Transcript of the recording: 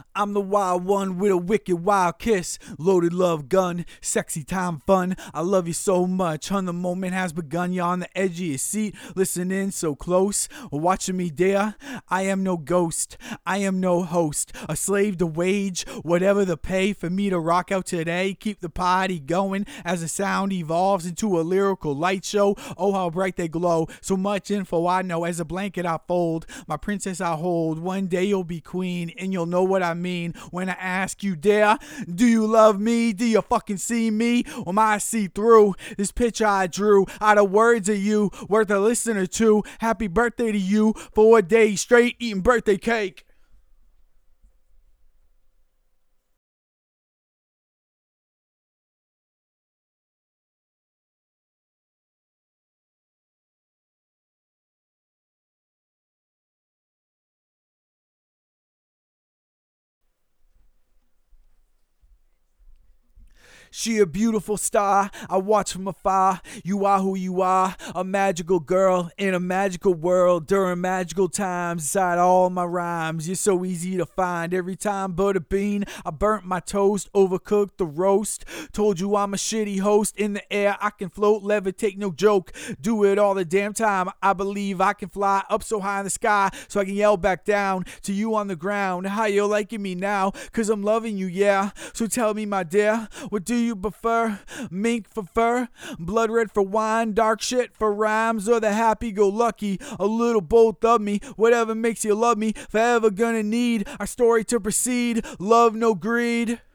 I'm the wild one with a wicked wild kiss. Loaded love gun, sexy time fun. I love you so much, hun. The moment has begun. You're on the edge of your seat, listening so close, watching me dare. I am no ghost, I am no host. A slave to wage, whatever the pay for me to rock out today. Keep the party going as the sound evolves into a lyrical light show. Oh, how bright they glow. So much info I know. As a blanket I fold, my princess I hold. One day you'll be queen, and you'll know what I mean when I ask you, dare, do you love me? Do you fucking see me? Or am I see through this picture I drew out of words of you, worth a listen or two? Happy birthday to you, 4 days straight eating birthday cake. She a beautiful star, I watch from afar. You are who you are, a magical girl in a magical world during magical times. Inside all my rhymes, you're so easy to find. Every time but a bean, I burnt my toast, overcooked the roast. Told you I'm a shitty host. In the air I can float, levitate, no joke. Do it all the damn time. I believe I can fly up so high in the sky, so I can yell back down to you on the ground. How you liking me now? Cause I'm loving you, yeah. So tell me, my dear, what do you prefer? Mink for fur, blood red for wine, dark shit for rhymes, or the happy-go-lucky? A little both of me, whatever makes you love me. Forever gonna need our story to proceed. Love, no greed.